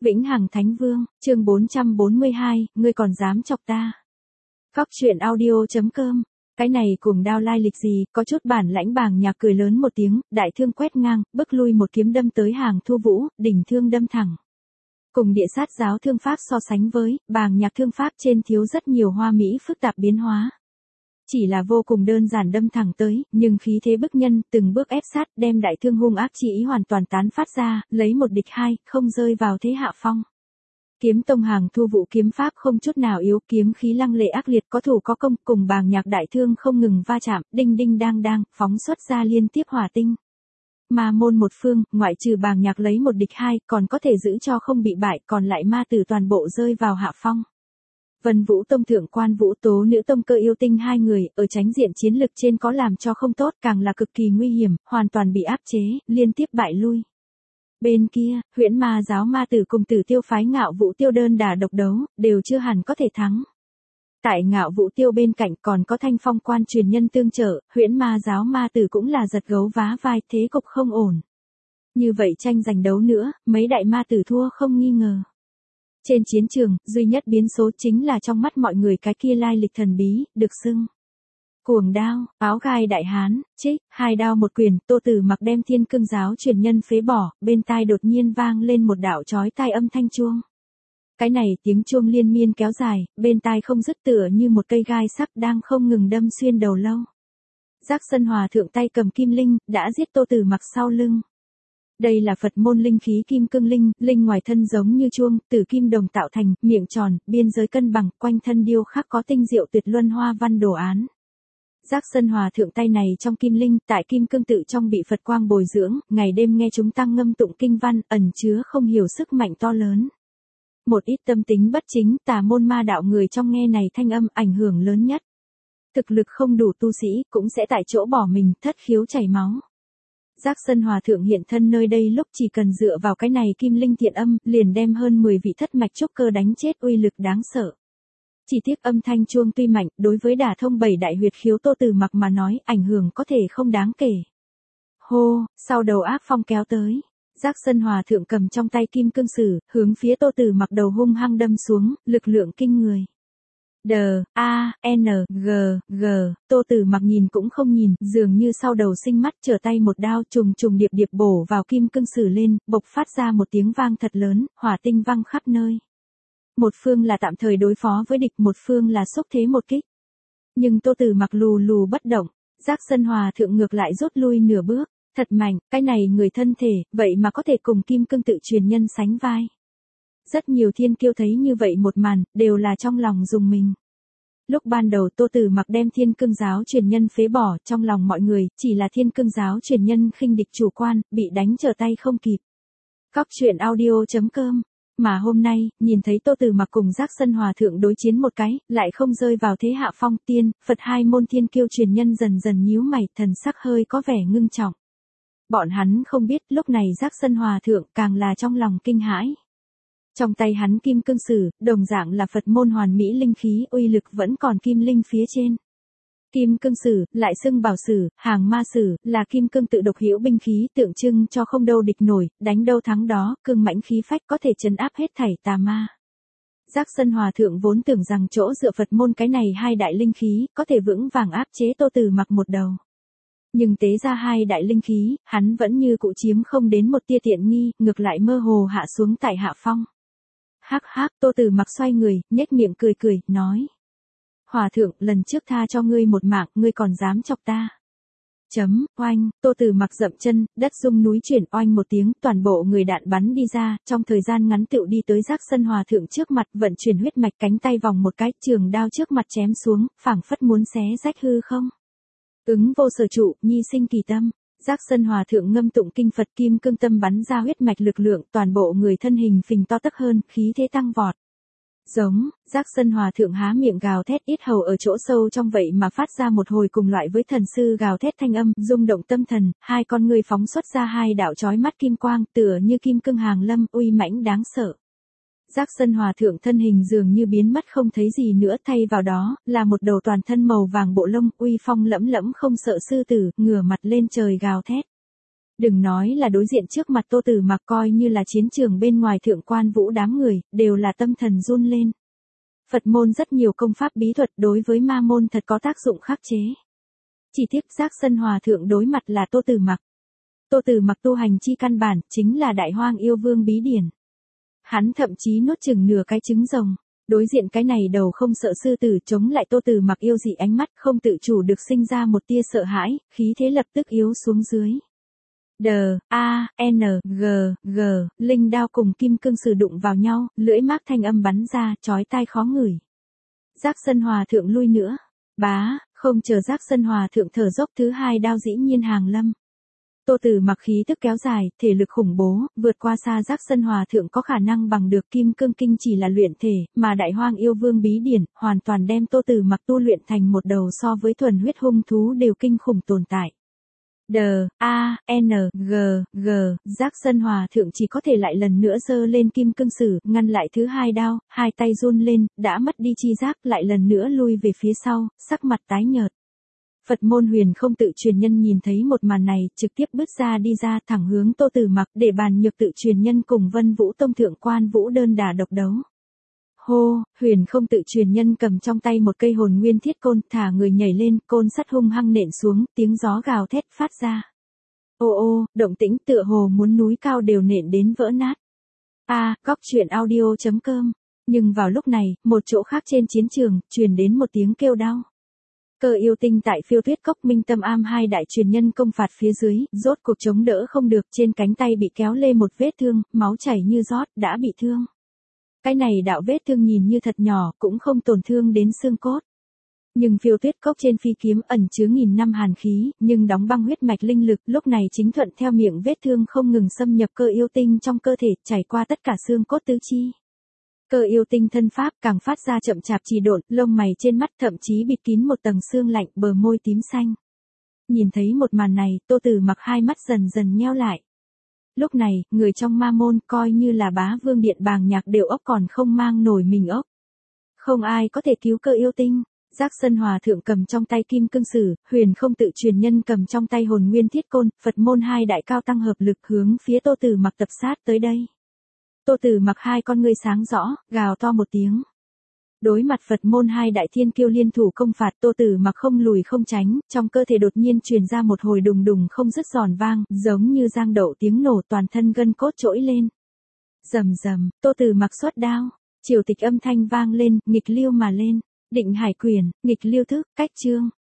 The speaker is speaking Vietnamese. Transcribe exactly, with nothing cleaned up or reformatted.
Vĩnh Hằng Thánh Vương, chương bốn trăm bốn mươi hai, ngươi còn dám chọc ta. Cóc truyện audio chấm com. Cái này cùng đao lai lịch gì, có chút bản lãnh. Bàng Nhạc cười lớn một tiếng, đại thương quét ngang, bức lui một kiếm đâm tới Hàng Thu Vũ, đỉnh thương đâm thẳng. Cùng địa sát giáo thương pháp so sánh với, Bàng Nhạc thương pháp trên thiếu rất nhiều hoa mỹ phức tạp biến hóa. Chỉ là vô cùng đơn giản đâm thẳng tới, nhưng khí thế bức nhân, từng bước ép sát, đem đại thương hung ác chi ý hoàn toàn tán phát ra, lấy một địch hai, không rơi vào thế hạ phong. Kiếm tông Hàng Thu Vũ kiếm pháp không chút nào yếu, kiếm khí lăng lệ ác liệt, có thủ có công, cùng Bàng Nhạc đại thương không ngừng va chạm, đinh đinh đang đang, phóng xuất ra liên tiếp hỏa tinh. Ma môn một phương, ngoại trừ Bàng Nhạc lấy một địch hai, còn có thể giữ cho không bị bại, còn lại ma tử toàn bộ rơi vào hạ phong. Vân Vũ Tông thượng quan Vũ Tố nữ tông cơ yêu tinh hai người, ở tránh diện chiến lực trên có làm cho không tốt, càng là cực kỳ nguy hiểm, hoàn toàn bị áp chế, liên tiếp bại lui. Bên kia, Huyễn Ma giáo ma tử cùng Tử Tiêu phái Ngạo Vũ Tiêu đơn đả độc đấu, đều chưa hẳn có thể thắng. Tại Ngạo Vũ Tiêu bên cạnh còn có Thanh Phong quan truyền nhân tương trợ, Huyễn Ma giáo ma tử cũng là giật gấu vá vai, thế cục không ổn. Như vậy tranh giành đấu nữa, mấy đại ma tử thua không nghi ngờ. Trên chiến trường, duy nhất biến số chính là trong mắt mọi người cái kia lai lịch thần bí, được xưng Cuồng Đao, áo gai đại hán, trích, hai đao một quyền, Tô Tử Mặc đem Thiên Cương giáo truyền nhân phế bỏ, bên tai đột nhiên vang lên một đạo chói tai âm thanh chuông. Cái này tiếng chuông liên miên kéo dài, bên tai không dứt, tựa như một cây gai sắc đang không ngừng đâm xuyên đầu lâu. Giác Sân Hòa thượng tay cầm kim linh, đã giết Tô Tử Mặc sau lưng. Đây là Phật môn linh khí kim cương linh, linh ngoài thân giống như chuông, từ kim đồng tạo thành, miệng tròn, biên giới cân bằng, quanh thân điêu khắc có tinh diệu tuyệt luân hoa văn đồ án. Giác Sân Hòa thượng tay này trong kim linh, tại kim cương tự trong bị Phật quang bồi dưỡng, ngày đêm nghe chúng tăng ngâm tụng kinh văn, ẩn chứa không hiểu sức mạnh to lớn. Một ít tâm tính bất chính, tà môn ma đạo người trong nghe này thanh âm ảnh hưởng lớn nhất. Thực lực không đủ tu sĩ, cũng sẽ tại chỗ bỏ mình, thất khiếu chảy máu. Giác Sân Hòa thượng hiện thân nơi đây lúc chỉ cần dựa vào cái này kim linh thiện âm, liền đem hơn mười vị thất mạch trúc cơ đánh chết, uy lực đáng sợ. Chỉ tiếc âm thanh chuông tuy mạnh, đối với đả thông bảy đại huyệt khiếu Tô Tử Mặc mà nói, ảnh hưởng có thể không đáng kể. Hô, sau đầu ác phong kéo tới. Giác Sân Hòa thượng cầm trong tay kim cương sử, hướng phía Tô Tử Mặc đầu hung hăng đâm xuống, lực lượng kinh người. D, A, N, G, G, Tô Tử Mặc nhìn cũng không nhìn, dường như sau đầu sinh mắt, trở tay một đao trùng trùng điệp điệp bổ vào kim cương sử lên, bộc phát ra một tiếng vang thật lớn, hỏa tinh văng khắp nơi. Một phương là tạm thời đối phó với địch, một phương là xúc thế một kích. Nhưng Tô Tử Mặc lù lù bất động, Giác Sân Hòa thượng ngược lại rút lui nửa bước, thật mạnh, cái này người thân thể, vậy mà có thể cùng kim cương tự truyền nhân sánh vai. Rất nhiều thiên kiêu thấy như vậy một màn, đều là trong lòng rùng mình. Lúc ban đầu Tô Tử Mặc đem Thiên Cương giáo truyền nhân phế bỏ, trong lòng mọi người, chỉ là Thiên Cương giáo truyền nhân khinh địch chủ quan, bị đánh trở tay không kịp. Cóc truyện audio chấm com. Mà hôm nay, nhìn thấy Tô Tử Mặc cùng Giác Sân Hòa thượng đối chiến một cái, lại không rơi vào thế hạ phong, tiên, Phật hai môn thiên kiêu truyền nhân dần dần nhíu mày, thần sắc hơi có vẻ ngưng trọng. Bọn hắn không biết, lúc này Giác Sân Hòa thượng càng là trong lòng kinh hãi. Trong tay hắn kim cương sử, đồng dạng là Phật môn hoàn mỹ linh khí, uy lực vẫn còn kim linh phía trên. Kim cương sử, lại xưng bảo sử, hàng ma sử, là kim cương tự độc hữu binh khí, tượng trưng cho không đâu địch nổi, đánh đâu thắng đó, cương mãnh khí phách có thể trấn áp hết thảy tà ma. Giác Sân Hòa thượng vốn tưởng rằng chỗ dựa Phật môn cái này hai đại linh khí, có thể vững vàng áp chế Tô Tử Mặc một đầu. Nhưng tế ra hai đại linh khí, hắn vẫn như cụ chiếm không đến một tia tiện nghi, ngược lại mơ hồ hạ xuống tại hạ phong. Hắc hắc, Tô Tử Mặc xoay người, nhếch miệng cười cười, nói. Hòa thượng, lần trước tha cho ngươi một mạng, ngươi còn dám chọc ta. Chấm, oanh, Tô Tử Mặc dậm chân, đất rung núi chuyển, oanh một tiếng, toàn bộ người đạn bắn đi ra, trong thời gian ngắn tựu đi tới Giác Sân Hòa thượng trước mặt, vận chuyển huyết mạch, cánh tay vòng một cái, trường đao trước mặt chém xuống, phảng phất muốn xé rách hư không. Ứng vô sở trụ, nhi sinh kỳ tâm. Giác Sân Hòa thượng ngâm tụng kinh Phật, kim cương tâm bắn ra huyết mạch lực lượng, toàn bộ người thân hình phình to tấc hơn, khí thế tăng vọt. Giống, Giác Sân Hòa thượng há miệng gào thét, yết hầu ở chỗ sâu trong vậy mà phát ra một hồi cùng loại với thần sư gào thét thanh âm, rung động tâm thần, hai con người phóng xuất ra hai đạo chói mắt kim quang, tựa như kim cương hàng lâm, uy mãnh đáng sợ. Giác Sân Hòa thượng thân hình dường như biến mất không thấy gì nữa, thay vào đó, là một đầu toàn thân màu vàng bộ lông, uy phong lẫm lẫm không sợ sư tử, ngửa mặt lên trời gào thét. Đừng nói là đối diện trước mặt Tô Tử Mặc, coi như là chiến trường bên ngoài thượng quan vũ đám người, đều là tâm thần run lên. Phật môn rất nhiều công pháp bí thuật đối với ma môn thật có tác dụng khắc chế. Chỉ tiếc Giác Sân Hòa thượng đối mặt là Tô Tử Mặc. Tô Tử Mặc tu hành chi căn bản chính là Đại Hoang Yêu Vương bí điển. Hắn thậm chí nuốt chừng nửa cái trứng rồng. Đối diện cái này đầu không sợ sư tử chống lại Tô Tử Mặc yêu dị ánh mắt, không tự chủ được sinh ra một tia sợ hãi, khí thế lập tức yếu xuống dưới. D, A, N, G, G, linh đao cùng kim cương sử đụng vào nhau, lưỡi mác thanh âm bắn ra, chói tai khó ngửi. Giác Sân Hòa thượng lui nữa. Bá, không chờ Giác Sân Hòa thượng thở dốc, thứ hai đao dĩ nhiên hàng lâm. Tô Tử Mặc khí tức kéo dài, thể lực khủng bố, vượt qua xa Giác Sân Hòa thượng có khả năng bằng được kim cương kinh chỉ là luyện thể, mà Đại Hoang Yêu Vương bí điển, hoàn toàn đem Tô Tử Mặc tu luyện thành một đầu so với thuần huyết hung thú đều kinh khủng tồn tại. D, A, N, G, G, Giác Sân Hòa thượng chỉ có thể lại lần nữa giơ lên kim cương sử, ngăn lại thứ hai đao, hai tay run lên, đã mất đi chi giác, lại lần nữa lui về phía sau, sắc mặt tái nhợt. Phật môn Huyền Không Tự Truyền Nhân nhìn thấy một màn này, trực tiếp bước ra đi ra, thẳng hướng Tô Tử Mặc, để bàn nhược Tự Truyền Nhân cùng Vân Vũ Tông thượng quan Vũ đơn đả độc đấu. Hô, Huyền Không Tự Truyền Nhân cầm trong tay một cây hồn nguyên thiết côn, thả người nhảy lên, côn sắt hung hăng nện xuống, tiếng gió gào thét phát ra. Ô ô, động tĩnh tựa hồ muốn núi cao đều nện đến vỡ nát. A, góc truyện audio chấm com. Nhưng vào lúc này, một chỗ khác trên chiến trường, truyền đến một tiếng kêu đau. Cơ Yêu Tinh tại Phiêu Tuyết Cốc Minh Tâm Am hai đại truyền nhân công phạt phía dưới, rốt cuộc chống đỡ không được, trên cánh tay bị kéo lê một vết thương, máu chảy như rót, đã bị thương. Cái này đạo vết thương nhìn như thật nhỏ, cũng không tổn thương đến xương cốt. Nhưng Phiêu Tuyết Cốc trên phi kiếm ẩn chứa nghìn năm hàn khí, nhưng đóng băng huyết mạch linh lực, lúc này chính thuận theo miệng vết thương không ngừng xâm nhập Cơ Yêu Tinh trong cơ thể, chảy qua tất cả xương cốt tứ chi. Cơ Yêu Tinh thân pháp càng phát ra chậm chạp trì độn, lông mày trên mắt thậm chí bịt kín một tầng sương lạnh, bờ môi tím xanh. Nhìn thấy một màn này, Tô Tử Mặc hai mắt dần dần nheo lại. Lúc này, người trong ma môn coi như là Bá Vương Điện Bàng Nhạc đều ốc còn không mang nổi mình ốc. Không ai có thể cứu Cơ Yêu Tinh. Giác Sân Hòa thượng cầm trong tay kim cương sử, Huyền Không Tự Truyền Nhân cầm trong tay hồn nguyên thiết côn, Phật môn hai đại cao tăng hợp lực hướng phía Tô Tử Mặc tập sát tới đây. Tô Tử Mặc hai con ngươi sáng rõ, gào to một tiếng. Đối mặt Phật môn hai đại thiên kiêu liên thủ công phạt, Tô Tử Mặc không lùi không tránh, trong cơ thể đột nhiên truyền ra một hồi đùng đùng không dứt giòn vang, giống như giang đậu tiếng nổ, toàn thân gân cốt trỗi lên. Rầm rầm, Tô Tử Mặc xuất đao, triều tịch âm thanh vang lên, nghịch lưu mà lên, định hải quyền, nghịch lưu thức, cách chương.